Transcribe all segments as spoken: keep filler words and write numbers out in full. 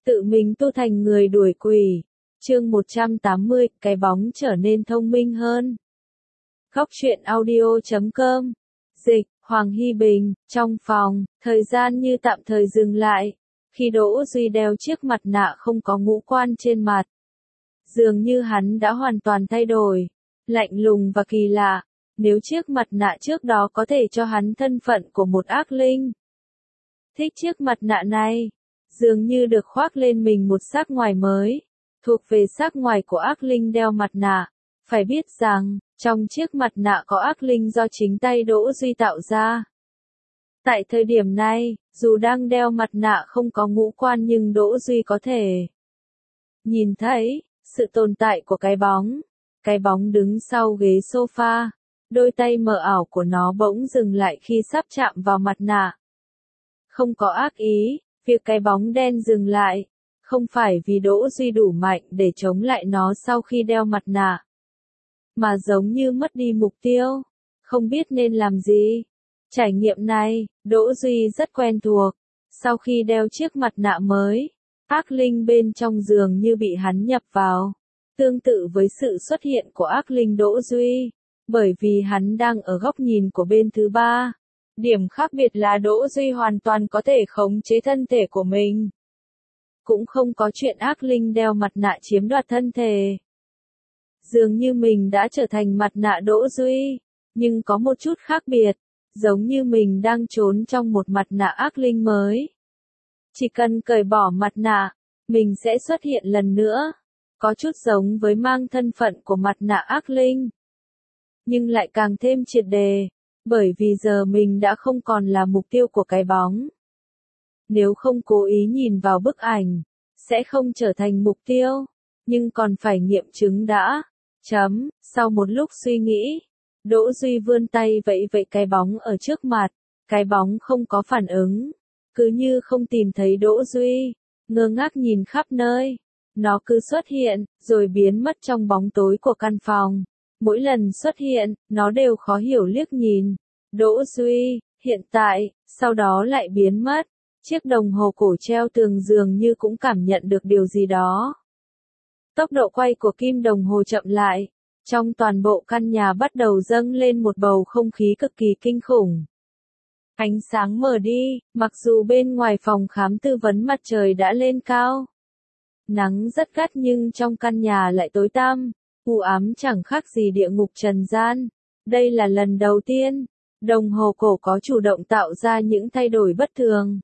tự mình tu thành người đuổi quỷ. Chương một trăm tám mươi, cái bóng trở nên thông minh hơn. Góc truyện audio chấm com. Dịch, Hoàng Hy Bình, trong phòng, thời gian như tạm thời dừng lại. Khi Đỗ Duy đeo chiếc mặt nạ không có ngũ quan trên mặt. Dường như hắn đã hoàn toàn thay đổi. Lạnh lùng và kỳ lạ. Nếu chiếc mặt nạ trước đó có thể cho hắn thân phận của một ác linh. Thích chiếc mặt nạ này. Dường như được khoác lên mình một sắc ngoài mới. Thuộc về sắc ngoài của ác linh đeo mặt nạ. Phải biết rằng, trong chiếc mặt nạ có ác linh do chính tay Đỗ Duy tạo ra. Tại thời điểm này, dù đang đeo mặt nạ không có ngũ quan nhưng Đỗ Duy có thể nhìn thấy sự tồn tại của cái bóng. Cái bóng đứng sau ghế sofa. Đôi tay mờ ảo của nó bỗng dừng lại khi sắp chạm vào mặt nạ. Không có ác ý, việc cái bóng đen dừng lại. Không phải vì Đỗ Duy đủ mạnh để chống lại nó sau khi đeo mặt nạ. Mà giống như mất đi mục tiêu. Không biết nên làm gì. Trải nghiệm này, Đỗ Duy rất quen thuộc. Sau khi đeo chiếc mặt nạ mới, ác linh bên trong giường như bị hắn nhập vào. Tương tự với sự xuất hiện của ác linh Đỗ Duy. Bởi vì hắn đang ở góc nhìn của bên thứ ba. Điểm khác biệt là Đỗ Duy hoàn toàn có thể khống chế thân thể của mình. Cũng không có chuyện ác linh đeo mặt nạ chiếm đoạt thân thể. Dường như mình đã trở thành mặt nạ Đỗ Duy. Nhưng có một chút khác biệt. Giống như mình đang trốn trong một mặt nạ ác linh mới. Chỉ cần cởi bỏ mặt nạ, mình sẽ xuất hiện lần nữa. Có chút giống với mang thân phận của mặt nạ ác linh. Nhưng lại càng thêm triệt đề. Bởi vì giờ mình đã không còn là mục tiêu của cái bóng. Nếu không cố ý nhìn vào bức ảnh, sẽ không trở thành mục tiêu. Nhưng còn phải nghiệm chứng đã. Chấm, sau một lúc suy nghĩ. Đỗ Duy vươn tay vẫy vẫy cái bóng ở trước mặt. Cái bóng không có phản ứng. Cứ như không tìm thấy Đỗ Duy. Ngơ ngác nhìn khắp nơi. Nó cứ xuất hiện, rồi biến mất trong bóng tối của căn phòng. Mỗi lần xuất hiện, nó đều khó hiểu liếc nhìn. Đỗ Duy, hiện tại, sau đó lại biến mất. Chiếc đồng hồ cổ treo tường dường như cũng cảm nhận được điều gì đó. Tốc độ quay của kim đồng hồ chậm lại. Trong toàn bộ căn nhà bắt đầu dâng lên một bầu không khí cực kỳ kinh khủng. Ánh sáng mờ đi, mặc dù bên ngoài phòng khám tư vấn mặt trời đã lên cao. Nắng rất gắt nhưng trong căn nhà lại tối tăm, u ám chẳng khác gì địa ngục trần gian. Đây là lần đầu tiên, đồng hồ cổ có chủ động tạo ra những thay đổi bất thường.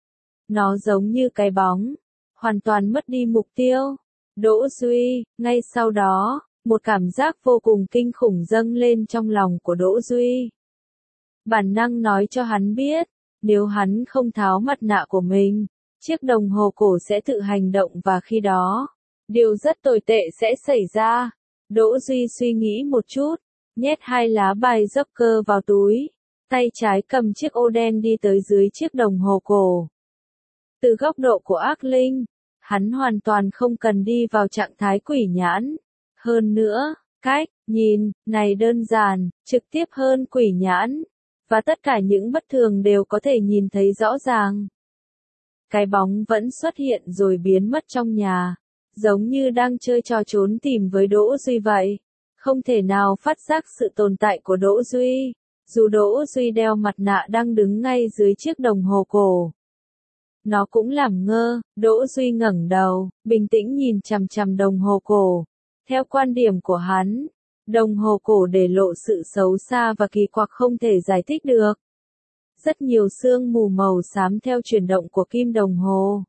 Nó giống như cái bóng, hoàn toàn mất đi mục tiêu. Đỗ Duy, ngay sau đó, một cảm giác vô cùng kinh khủng dâng lên trong lòng của Đỗ Duy. Bản năng nói cho hắn biết, nếu hắn không tháo mặt nạ của mình, chiếc đồng hồ cổ sẽ tự hành động và khi đó, điều rất tồi tệ sẽ xảy ra. Đỗ Duy suy nghĩ một chút, nhét hai lá bài Joker vào túi, tay trái cầm chiếc ô đen đi tới dưới chiếc đồng hồ cổ. Từ góc độ của ác linh, hắn hoàn toàn không cần đi vào trạng thái quỷ nhãn. Hơn nữa, cách nhìn này đơn giản, trực tiếp hơn quỷ nhãn, và tất cả những bất thường đều có thể nhìn thấy rõ ràng. Cái bóng vẫn xuất hiện rồi biến mất trong nhà, giống như đang chơi trò trốn tìm với Đỗ Duy vậy. Không thể nào phát giác sự tồn tại của Đỗ Duy, dù Đỗ Duy đeo mặt nạ đang đứng ngay dưới chiếc đồng hồ cổ. Nó cũng làm ngơ. Đỗ Duy ngẩng đầu, bình tĩnh nhìn chằm chằm đồng hồ cổ. Theo quan điểm của hắn, đồng hồ cổ để lộ sự xấu xa và kỳ quặc không thể giải thích được. Rất nhiều sương mù màu xám theo chuyển động của kim đồng hồ.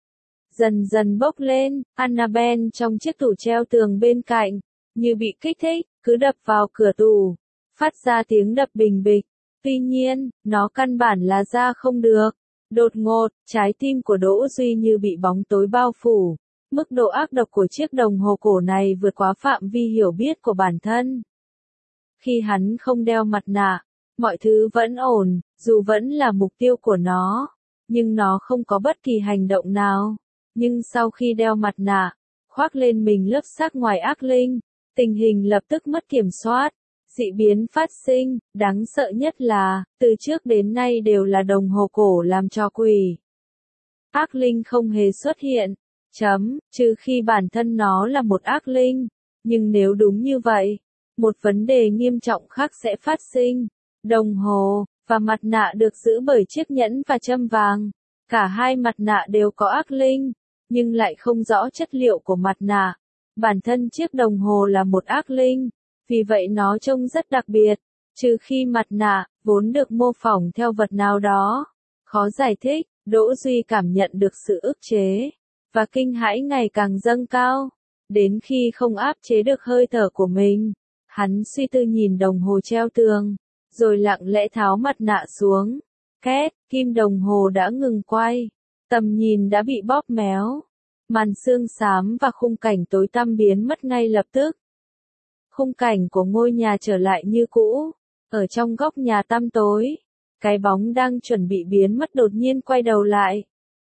Dần dần bốc lên, Annabelle trong chiếc tủ treo tường bên cạnh, như bị kích thích, cứ đập vào cửa tủ, phát ra tiếng đập bình bịch. Tuy nhiên, nó căn bản là ra không được. Đột ngột, trái tim của Đỗ Duy như bị bóng tối bao phủ. Mức độ ác độc của chiếc đồng hồ cổ này vượt quá phạm vi hiểu biết của bản thân. Khi hắn không đeo mặt nạ, mọi thứ vẫn ổn, dù vẫn là mục tiêu của nó, nhưng nó không có bất kỳ hành động nào. Nhưng sau khi đeo mặt nạ, khoác lên mình lớp xác ngoài ác linh, tình hình lập tức mất kiểm soát. Dị biến phát sinh, đáng sợ nhất là, từ trước đến nay đều là đồng hồ cổ làm trò quỷ. Ác linh không hề xuất hiện, Chấm, trừ khi bản thân nó là một ác linh. Nhưng nếu đúng như vậy, một vấn đề nghiêm trọng khác sẽ phát sinh. Đồng hồ và mặt nạ được giữ bởi chiếc nhẫn và châm vàng. Cả hai mặt nạ đều có ác linh, nhưng lại không rõ chất liệu của mặt nạ. Bản thân chiếc đồng hồ là một ác linh, vì vậy nó trông rất đặc biệt. Trừ khi mặt nạ, vốn được mô phỏng theo vật nào đó. Khó giải thích, Đỗ Duy cảm nhận được sự ức chế và kinh hãi ngày càng dâng cao, đến khi không áp chế được hơi thở của mình. Hắn suy tư nhìn đồng hồ treo tường, rồi lặng lẽ tháo mặt nạ xuống. Két, kim đồng hồ đã ngừng quay, tầm nhìn đã bị bóp méo. Màn sương xám và khung cảnh tối tăm biến mất ngay lập tức. Khung cảnh của ngôi nhà trở lại như cũ. Ở trong góc nhà tăm tối, cái bóng đang chuẩn bị biến mất đột nhiên quay đầu lại.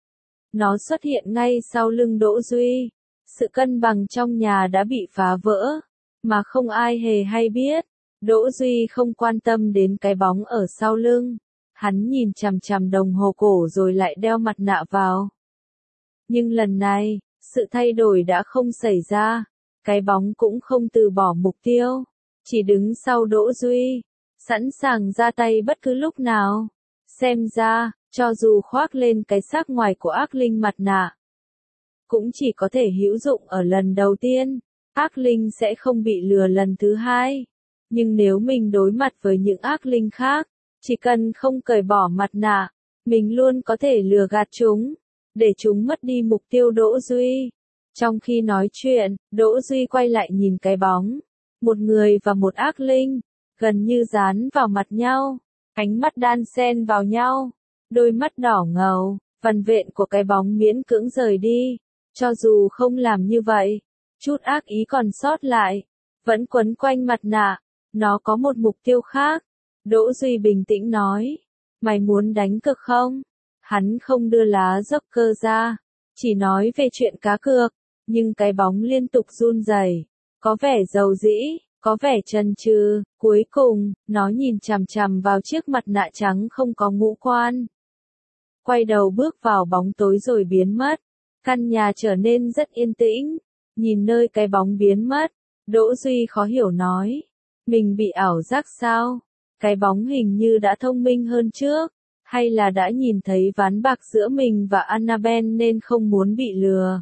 Nó xuất hiện ngay sau lưng Đỗ Duy. Sự cân bằng trong nhà đã bị phá vỡ, mà không ai hề hay biết. Đỗ Duy không quan tâm đến cái bóng ở sau lưng. Hắn nhìn chằm chằm đồng hồ cổ rồi lại đeo mặt nạ vào. Nhưng lần này, sự thay đổi đã không xảy ra. Cái bóng cũng không từ bỏ mục tiêu, chỉ đứng sau Đỗ Duy, sẵn sàng ra tay bất cứ lúc nào. Xem ra, cho dù khoác lên cái xác ngoài của ác linh mặt nạ, cũng chỉ có thể hữu dụng ở lần đầu tiên. Ác linh sẽ không bị lừa lần thứ hai. Nhưng nếu mình đối mặt với những ác linh khác, chỉ cần không cởi bỏ mặt nạ, mình luôn có thể lừa gạt chúng, để chúng mất đi mục tiêu Đỗ Duy. Trong khi nói chuyện, Đỗ Duy quay lại nhìn cái bóng. Một người và một ác linh, gần như dán vào mặt nhau, ánh mắt đan xen vào nhau, đôi mắt đỏ ngầu, vằn vện của cái bóng miễn cưỡng rời đi. Cho dù không làm như vậy, chút ác ý còn sót lại, vẫn quấn quanh mặt nạ, nó có một mục tiêu khác. Đỗ Duy bình tĩnh nói, mày muốn đánh cược không? Hắn không đưa lá Joker ra, chỉ nói về chuyện cá cược, nhưng cái bóng liên tục run rẩy, có vẻ dầu dĩ, có vẻ chần chừ. Cuối cùng, nó nhìn chằm chằm vào chiếc mặt nạ trắng không có ngũ quan. Quay đầu bước vào bóng tối rồi biến mất. Căn nhà trở nên rất yên tĩnh. Nhìn nơi cái bóng biến mất, Đỗ Duy khó hiểu nói, mình bị ảo giác sao? Cái bóng hình như đã thông minh hơn trước, hay là đã nhìn thấy ván bạc giữa mình và Annabelle nên không muốn bị lừa?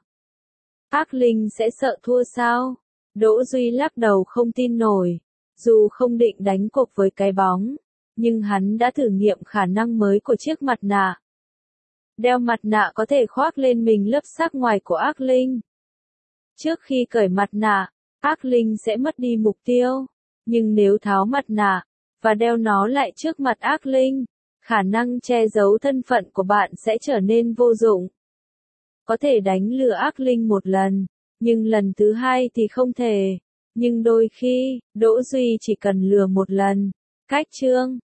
Ác linh sẽ sợ thua sao? Đỗ Duy lắc đầu không tin nổi. Dù không định đánh cuộc với cái bóng, nhưng hắn đã thử nghiệm khả năng mới của chiếc mặt nạ. Đeo mặt nạ có thể khoác lên mình lớp xác ngoài của ác linh. Trước khi cởi mặt nạ, ác linh sẽ mất đi mục tiêu. Nhưng nếu tháo mặt nạ, và đeo nó lại trước mặt ác linh, khả năng che giấu thân phận của bạn sẽ trở nên vô dụng. Có thể đánh lừa ác linh một lần, nhưng lần thứ hai thì không thể. Nhưng đôi khi, Đỗ Duy chỉ cần lừa một lần. Cách chương